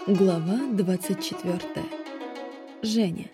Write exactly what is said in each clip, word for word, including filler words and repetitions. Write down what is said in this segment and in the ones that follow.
Глава двадцать четвёртая. Женя.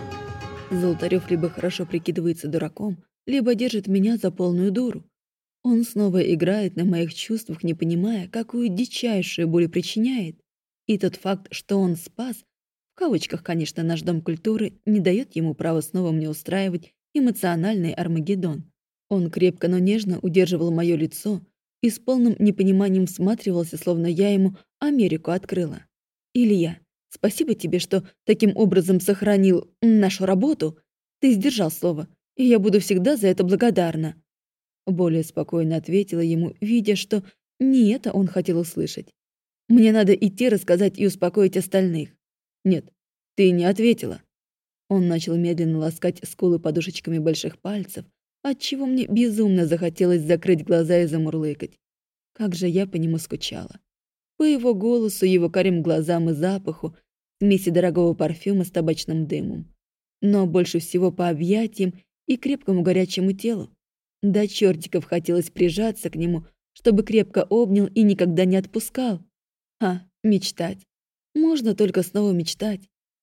Золотарёв либо хорошо прикидывается дураком, либо держит меня за полную дуру. Он снова играет на моих чувствах, не понимая, какую дичайшую боль причиняет. И тот факт, что он спас, в кавычках, конечно, наш Дом культуры, не дает ему права снова мне устраивать эмоциональный Армагеддон. Он крепко, но нежно удерживал мое лицо и с полным непониманием всматривался, словно я ему Америку открыла. «Илья, спасибо тебе, что таким образом сохранил нашу работу. Ты сдержал слово, и я буду всегда за это благодарна». Более спокойно ответила ему, видя, что не это он хотел услышать. «Мне надо идти рассказать и успокоить остальных». «Нет, ты не ответила». Он начал медленно ласкать скулы подушечками больших пальцев, отчего мне безумно захотелось закрыть глаза и замурлыкать. Как же я по нему скучала. По его голосу, его карим глазам и запаху, смеси дорогого парфюма с табачным дымом. Но больше всего по объятиям и крепкому горячему телу. До чертиков хотелось прижаться к нему, чтобы крепко обнял и никогда не отпускал. А, мечтать. Можно только снова мечтать.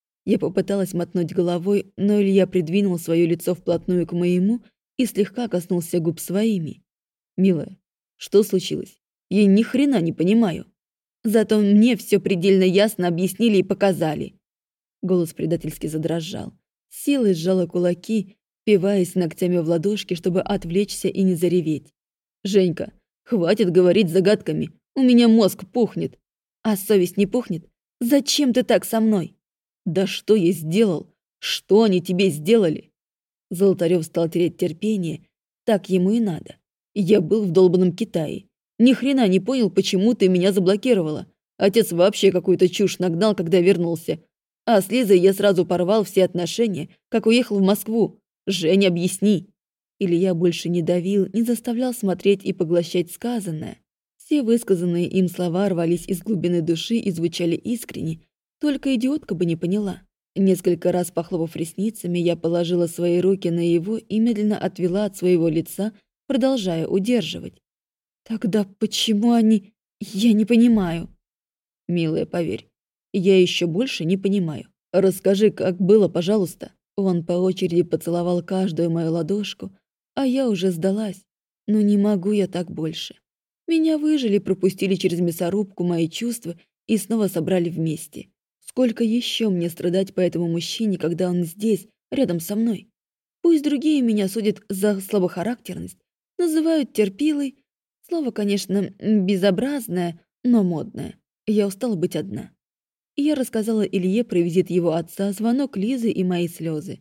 Я попыталась мотнуть головой, но Илья придвинул свое лицо вплотную к моему и слегка коснулся губ своими. «Милая, что случилось? Я ни хрена не понимаю». Зато мне все предельно ясно объяснили и показали. Голос предательски задрожал. Силой сжала кулаки, впиваясь ногтями в ладошки, чтобы отвлечься и не зареветь. «Женька, хватит говорить загадками. У меня мозг пухнет. А совесть не пухнет? Зачем ты так со мной?» «Да что я сделал? Что они тебе сделали?» Золотарёв стал терять терпение. Так ему и надо. Я был в долбанном Китае. Ни хрена не понял, почему ты меня заблокировала. Отец вообще какую-то чушь нагнал, когда вернулся. А с Лизой я сразу порвал все отношения, как уехал в Москву. Женя, объясни. Илья больше не давил, не заставлял смотреть и поглощать сказанное. Все высказанные им слова рвались из глубины души и звучали искренне. Только идиотка бы не поняла. Несколько раз похлопав ресницами, я положила свои руки на его и медленно отвела от своего лица, продолжая удерживать. «Тогда почему они... Я не понимаю». «Милая, поверь, я еще больше не понимаю. Расскажи, как было, пожалуйста». Он по очереди поцеловал каждую мою ладошку, а я уже сдалась. Но не могу я так больше. Меня выжили, пропустили через мясорубку мои чувства и снова собрали вместе. Сколько еще мне страдать по этому мужчине, когда он здесь, рядом со мной? Пусть другие меня судят за слабохарактерность, называют терпилой. Слово, конечно, безобразное, но модное. Я устала быть одна. Я рассказала Илье про визит его отца, звонок Лизы и мои слезы.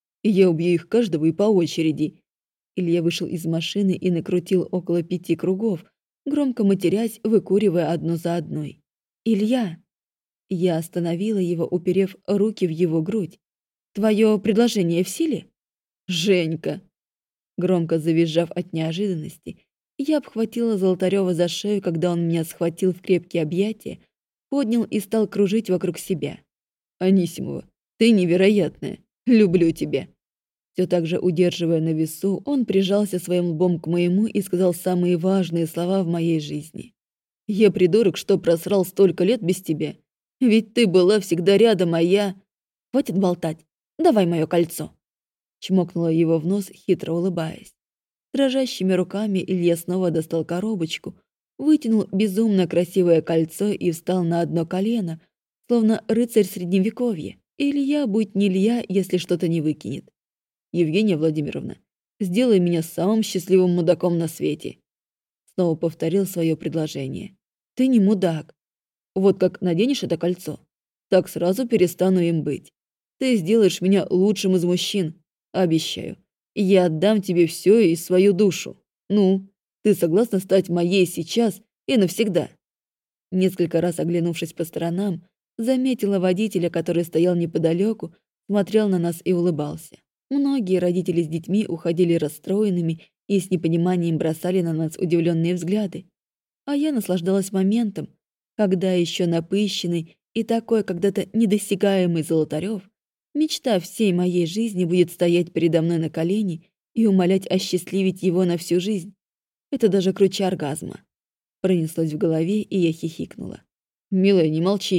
Я убью их каждого и по очереди. Илья вышел из машины и накрутил около пяти кругов, громко матерясь, выкуривая одну за одной. «Илья!» Я остановила его, уперев руки в его грудь. «Твое предложение в силе?» «Женька!» Громко завизжав от неожиданности, я обхватила Золотарёва за шею, когда он меня схватил в крепкие объятия, поднял и стал кружить вокруг себя. «Анисимова, ты невероятная. Люблю тебя». Все так же удерживая на весу, он прижался своим лбом к моему и сказал самые важные слова в моей жизни. «Я придурок, что просрал столько лет без тебя. Ведь ты была всегда рядом, а я...» «Хватит болтать. Давай мое кольцо». Чмокнула его в нос, хитро улыбаясь. Дрожащими руками Илья снова достал коробочку, вытянул безумно красивое кольцо и встал на одно колено, словно рыцарь средневековья. Илья, будь не Илья, если что-то не выкинет. «Евгения Владимировна, сделай меня самым счастливым мудаком на свете». Снова повторил свое предложение. «Ты не мудак. Вот как наденешь это кольцо, так сразу перестану им быть. Ты сделаешь меня лучшим из мужчин. Обещаю. Я отдам тебе все и свою душу. Ну, ты согласна стать моей сейчас и навсегда?» Несколько раз оглянувшись по сторонам, заметила водителя, который стоял неподалеку, смотрел на нас и улыбался. Многие родители с детьми уходили расстроенными и с непониманием бросали на нас удивленные взгляды. А я наслаждалась моментом, когда еще напыщенный и такой когда-то недосягаемый Золотарёв, мечта всей моей жизни, будет стоять передо мной на колени и умолять осчастливить его на всю жизнь. Это даже круче оргазма. Пронеслось в голове, и я хихикнула. «Милая, не молчи.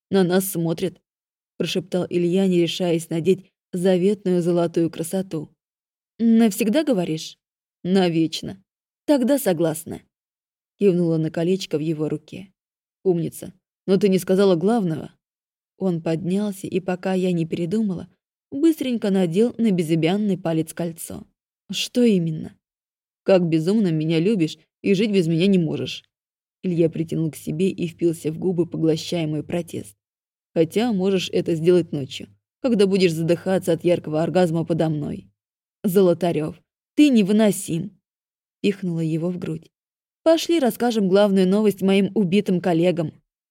На нас смотрят», — прошептал Илья, не решаясь надеть заветную золотую красоту. «Навсегда, говоришь?» «Навечно». «Тогда согласна», — кивнула на колечко в его руке. «Умница. Но ты не сказала главного». Он поднялся, и пока я не передумала, быстренько надел на безымянный палец кольцо. «Что именно?» «Как безумно меня любишь и жить без меня не можешь». Илья притянул к себе и впился в губы, поглощая мой протест. «Хотя можешь это сделать ночью, когда будешь задыхаться от яркого оргазма подо мной». «Золотарёв, ты невыносим!» Пихнула его в грудь. «Пошли расскажем главную новость моим убитым коллегам».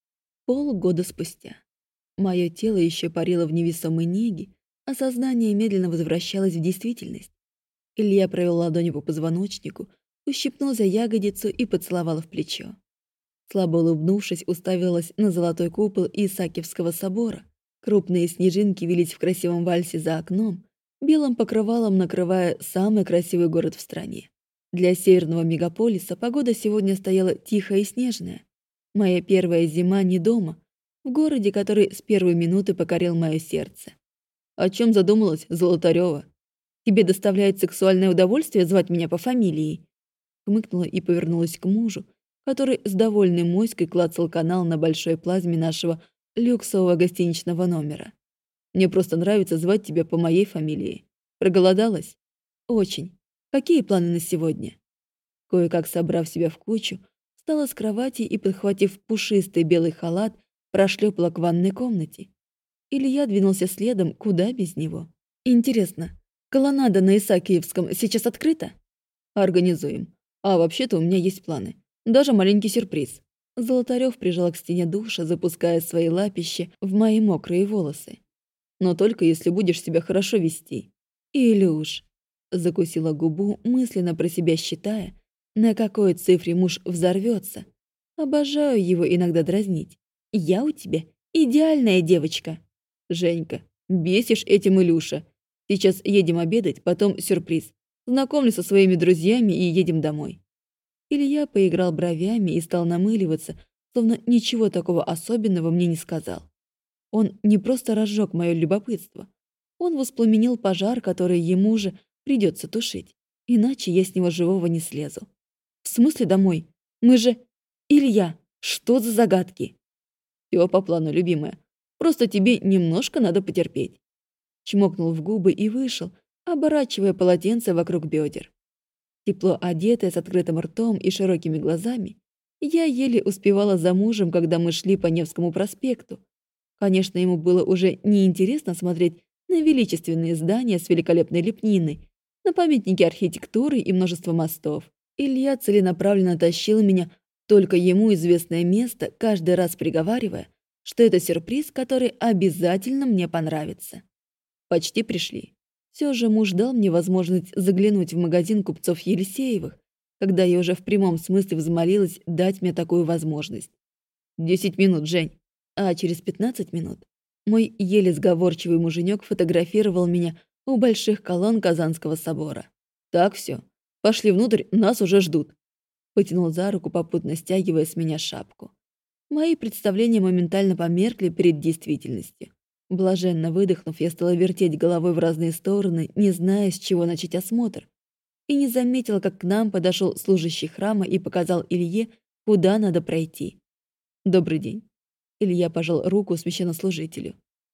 Полгода спустя. Мое тело еще парило в невесомой неге, а сознание медленно возвращалось в действительность. Илья провел ладонью по позвоночнику, ущипнул за ягодицу и поцеловал в плечо. Слабо улыбнувшись, уставилась на золотой купол Исаакиевского собора. Крупные снежинки вились в красивом вальсе за окном, белым покрывалом накрывая самый красивый город в стране. Для северного мегаполиса погода сегодня стояла тихая и снежная. Моя первая зима не дома, в городе, который с первой минуты покорил мое сердце. «О чем задумалась, Золотарёва? Тебе доставляет сексуальное удовольствие звать меня по фамилии?» Хмыкнула и повернулась к мужу, который с довольной моськой клацал канал на большой плазме нашего люксового гостиничного номера. «Мне просто нравится звать тебя по моей фамилии. Проголодалась?» «Очень. Какие планы на сегодня?» Кое-как собрав себя в кучу, встала с кровати и, подхватив пушистый белый халат, прошлепала к ванной комнате. Илья двинулся следом, куда без него. «Интересно, колоннада на Исаакиевском сейчас открыта?» «Организуем. А вообще-то у меня есть планы. Даже маленький сюрприз». Золотарёв прижал к стене душа, запуская свои лапища в мои мокрые волосы. «Но только если будешь себя хорошо вести». «Илюш», — закусила губу, мысленно про себя считая, на какой цифре муж взорвется. Обожаю его иногда дразнить. «Я у тебя идеальная девочка». «Женька, бесишь этим Илюша. Сейчас едем обедать, потом сюрприз. Знакомлю со своими друзьями и едем домой». Илья поиграл бровями и стал намыливаться, словно ничего такого особенного мне не сказал. Он не просто разжег мое любопытство. Он воспламенил пожар, который ему же придется тушить. Иначе я с него живого не слезу. «В смысле домой? Мы же... Илья, что за загадки?» «Всё по плану, любимая. Просто тебе немножко надо потерпеть». Чмокнул в губы и вышел, оборачивая полотенце вокруг бедер. Тепло одетая, с открытым ртом и широкими глазами, я еле успевала за мужем, когда мы шли по Невскому проспекту. Конечно, ему было уже неинтересно смотреть на величественные здания с великолепной лепниной, на памятники архитектуры и множество мостов. Илья целенаправленно тащил меня в только ему известное место, каждый раз приговаривая, что это сюрприз, который обязательно мне понравится. Почти пришли. Все же муж дал мне возможность заглянуть в магазин купцов Елисеевых, когда я уже в прямом смысле взмолилась дать мне такую возможность. Десять минут, Жень. А через пятнадцать минут мой еле сговорчивый муженек фотографировал меня у больших колонн Казанского собора. «Так все, пошли внутрь, нас уже ждут». Потянул за руку, попутно стягивая с меня шапку. Мои представления моментально померкли перед действительностью. Блаженно выдохнув, я стала вертеть головой в разные стороны, не зная, с чего начать осмотр. И не заметила, как к нам подошел служащий храма и показал Илье, куда надо пройти. «Добрый день». Илья пожал руку священнослужителю.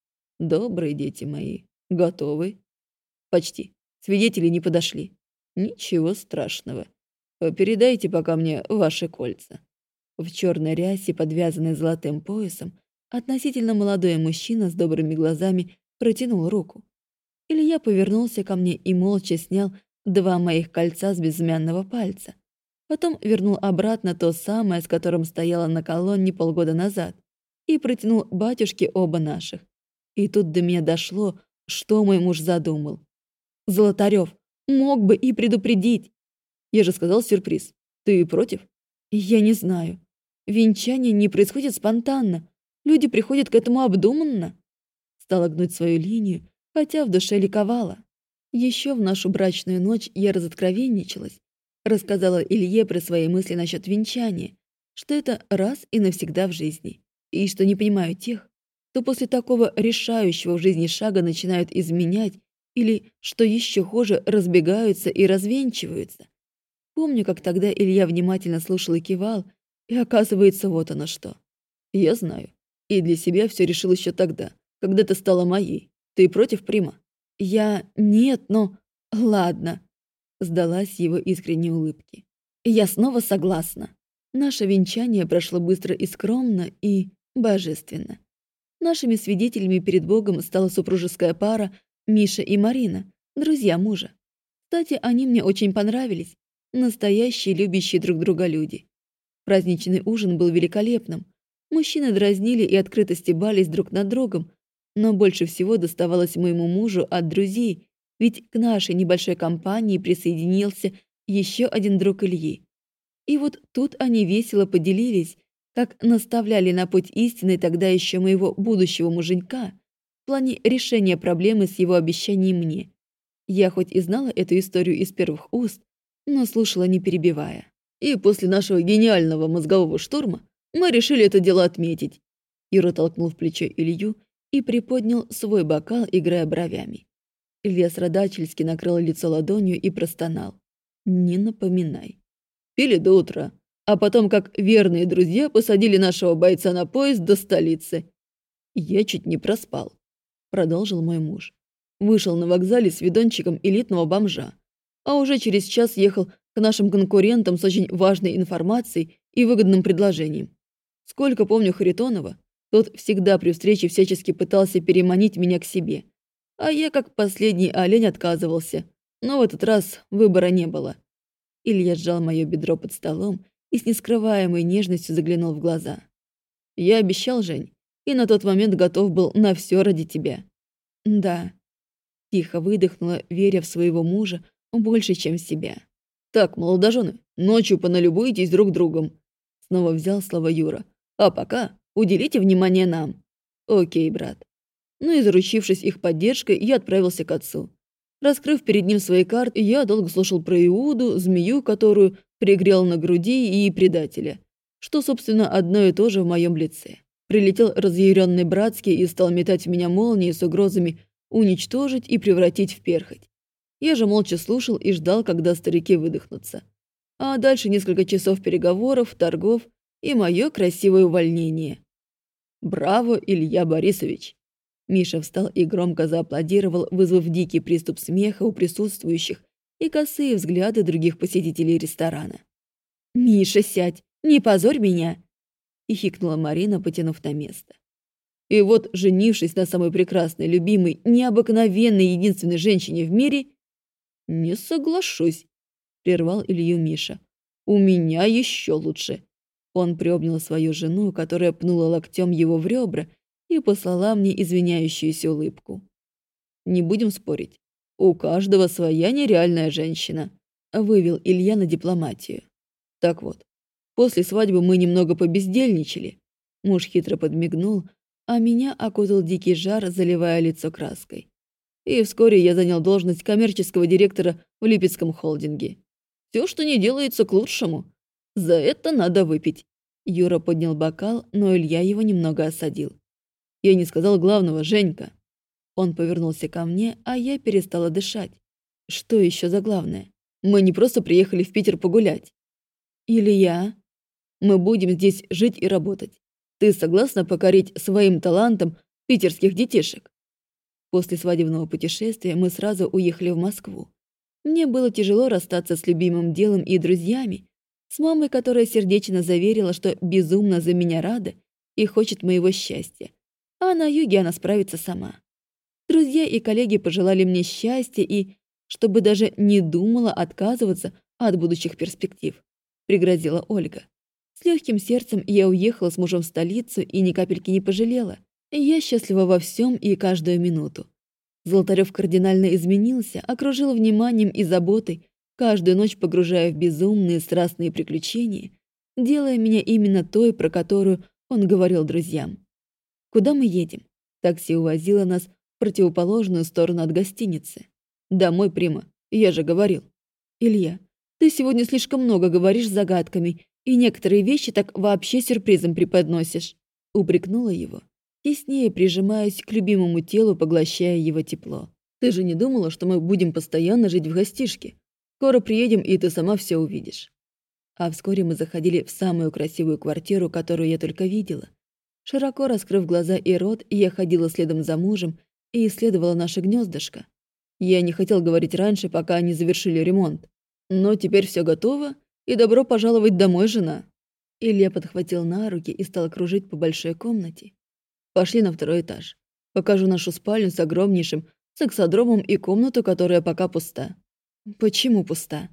«Добрые дети мои. Готовы?» «Почти. Свидетели не подошли». «Ничего страшного. Передайте пока мне ваши кольца». В черной рясе, подвязанной золотым поясом, относительно молодой мужчина с добрыми глазами протянул руку. Илья повернулся ко мне и молча снял два моих кольца с безымянного пальца. Потом вернул обратно то самое, с которым стояла на колонне полгода назад, и протянул батюшке оба наших. И тут до меня дошло, что мой муж задумал. «Золотарёв, мог бы и предупредить!» «Я же сказал сюрприз. Ты против?» «Я не знаю. Венчание не происходит спонтанно. Люди приходят к этому обдуманно». Стала гнуть свою линию, хотя в душе ликовала. Еще в нашу брачную ночь я разоткровенничалась. Рассказала Илье про свои мысли насчет венчания, что это раз и навсегда в жизни, и что не понимаю тех, то после такого решающего в жизни шага начинают изменять или, что еще хуже, разбегаются и развенчиваются. Помню, как тогда Илья внимательно слушал и кивал, и оказывается, вот оно что. Я знаю. И для себя все решил еще тогда, когда ты стала моей. Ты против, Прима? Я... Нет, но... Ладно. Сдалась его искренней улыбки. Я снова согласна. Наше венчание прошло быстро и скромно, и божественно. Нашими свидетелями перед Богом стала супружеская пара Миша и Марина, друзья мужа. Кстати, они мне очень понравились. Настоящие, любящие друг друга люди. Праздничный ужин был великолепным. Мужчины дразнили и открыто стебались друг над другом, но больше всего доставалось моему мужу от друзей, ведь к нашей небольшой компании присоединился еще один друг Ильи. И вот тут они весело поделились, как наставляли на путь истины тогда еще моего будущего муженька в плане решения проблемы с его обещанием мне. Я хоть и знала эту историю из первых уст, но слушала, не перебивая. И после нашего гениального мозгового штурма мы решили это дело отметить. Юра толкнул в плечо Илью и приподнял свой бокал, играя бровями. Илья страдальчески накрыл лицо ладонью и простонал. «Не напоминай». Пили до утра, а потом, как верные друзья, посадили нашего бойца на поезд до столицы. Я чуть не проспал, продолжил мой муж. Вышел на вокзале с видончиком элитного бомжа, а уже через час ехал к нашим конкурентам с очень важной информацией и выгодным предложением. Сколько помню Харитонова, тот всегда при встрече всячески пытался переманить меня к себе. А я, как последний олень, отказывался. Но в этот раз выбора не было. Илья сжал мое бедро под столом и с нескрываемой нежностью заглянул в глаза. «Я обещал, Жень, и на тот момент готов был на все ради тебя». «Да», — тихо выдохнула, веря в своего мужа больше, чем в себя. «Так, молодожены, ночью поналюбуйтесь друг другом», — снова взял слово Юра. «А пока уделите внимание нам». «Окей, брат». Ну и, заручившись их поддержкой, я отправился к отцу. Раскрыв перед ним свои карты, я долго слушал про Иуду, змею, которую пригрел на груди, и предателя, что, собственно, одно и то же в моем лице. Прилетел разъяренный Братский и стал метать в меня молнии с угрозами уничтожить и превратить в перхоть. Я же молча слушал и ждал, когда старики выдохнутся. А дальше несколько часов переговоров, торгов и мое красивое увольнение. «Браво, Илья Борисович!» Миша встал и громко зааплодировал, вызвав дикий приступ смеха у присутствующих и косые взгляды других посетителей ресторана. «Миша, сядь! Не позорь меня!» — хихикнула Марина, потянув на место. И вот, женившись на самой прекрасной, любимой, необыкновенной, единственной женщине в мире... «Не соглашусь», — прервал Илью Миша. «У меня еще лучше». Он приобнял свою жену, которая пнула локтем его в ребра, и послала мне извиняющуюся улыбку. «Не будем спорить. У каждого своя нереальная женщина», — вывел Илья на дипломатию. «Так вот, после свадьбы мы немного побездельничали». Муж хитро подмигнул, а меня окутал дикий жар, заливая лицо краской. И вскоре я занял должность коммерческого директора в Липецком холдинге. Все, что не делается, к лучшему. За это надо выпить. Юра поднял бокал, но Илья его немного осадил. Я не сказал главного, Женька. Он повернулся ко мне, а я перестала дышать. Что еще за главное? Мы не просто приехали в Питер погулять. Илья, мы будем здесь жить и работать. Ты согласна покорить своим талантом питерских детишек? После свадебного путешествия мы сразу уехали в Москву. Мне было тяжело расстаться с любимым делом и друзьями, с мамой, которая сердечно заверила, что безумно за меня рада и хочет моего счастья, а на юге она справится сама. Друзья и коллеги пожелали мне счастья и, чтобы даже не думала отказываться от будущих перспектив, пригрозила Ольга. С легким сердцем я уехала с мужем в столицу и ни капельки не пожалела. Я счастлива во всем и каждую минуту. Золотарев кардинально изменился, окружил вниманием и заботой, каждую ночь погружая в безумные страстные приключения, делая меня именно той, про которую он говорил друзьям. «Куда мы едем?» Такси увозило нас в противоположную сторону от гостиницы. «Домой, Прима, я же говорил». «Илья, ты сегодня слишком много говоришь загадками, и некоторые вещи так вообще сюрпризом преподносишь», упрекнула его. теснее прижимаюсь к любимому телу, поглощая его тепло. «Ты же не думала, что мы будем постоянно жить в гостишке? Скоро приедем, и ты сама все увидишь». А вскоре мы заходили в самую красивую квартиру, которую я только видела. Широко раскрыв глаза и рот, я ходила следом за мужем и исследовала наше гнездышко. Я не хотел говорить раньше, пока они завершили ремонт. Но теперь все готово, и добро пожаловать домой, жена. Илья подхватил на руки и стал кружить по большой комнате. Пошли на второй этаж. Покажу нашу спальню с огромнейшим сексодромом и комнату, которая пока пуста. Почему пуста?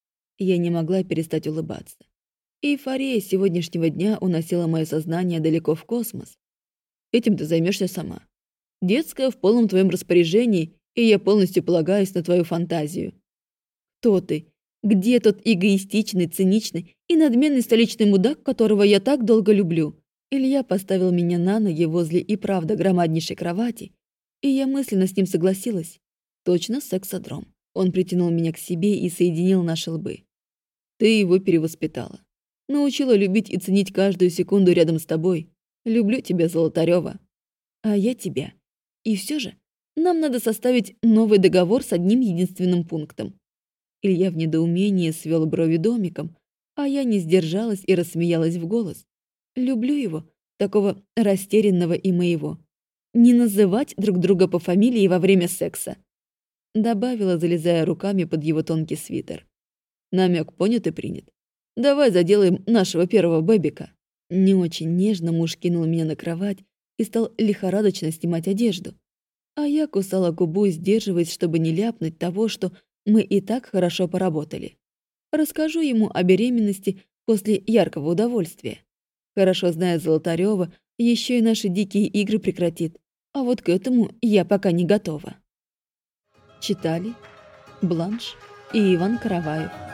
Я не могла перестать улыбаться. Эйфория сегодняшнего дня уносила мое сознание далеко в космос. Этим ты займешься сама. Детская в полном твоем распоряжении, и я полностью полагаюсь на твою фантазию. Кто ты? Где тот эгоистичный, циничный и надменный столичный мудак, которого я так долго люблю? Илья поставил меня на ноги возле и правда громаднейшей кровати, и я мысленно с ним согласилась. Точно сексодром. Он притянул меня к себе и соединил наши лбы. Ты его перевоспитала. Научила любить и ценить каждую секунду рядом с тобой. Люблю тебя, Золотарёва. А я тебя. И все же нам надо составить новый договор с одним единственным пунктом. Илья в недоумении свел брови домиком, а я не сдержалась и рассмеялась в голос. Люблю его, такого растерянного и моего. Не называть друг друга по фамилии во время секса. Добавила, залезая руками под его тонкий свитер. Намек понят и принят. Давай заделаем нашего первого бэбика. Не очень нежно муж кинул меня на кровать и стал лихорадочно снимать одежду. А я кусала губу, сдерживаясь, чтобы не ляпнуть того, что мы и так хорошо поработали. Расскажу ему о беременности после яркого удовольствия. Хорошо зная Золотарёва, еще и наши дикие игры прекратит. А вот к этому я пока не готова. Читали Бланш и Иван Караваев.